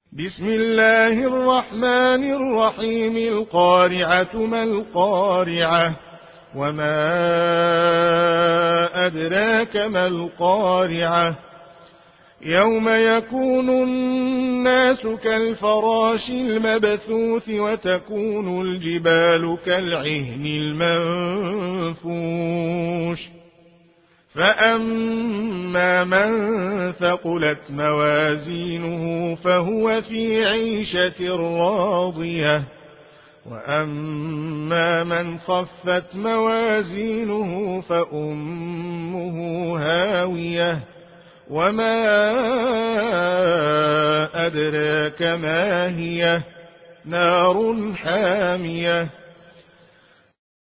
بسم الله الرحمن الرحيم. القارعة ما القارعة وما أدراك ما القارعة يوم يكون الناس كالفراش المبثوث وتكون الجبال كالعهن المنفوش فأما من ثقلت موازينه فهو في عيشة راضية وأما من خفت موازينه فأمه هاوية وما أدراك ما هي نار حامية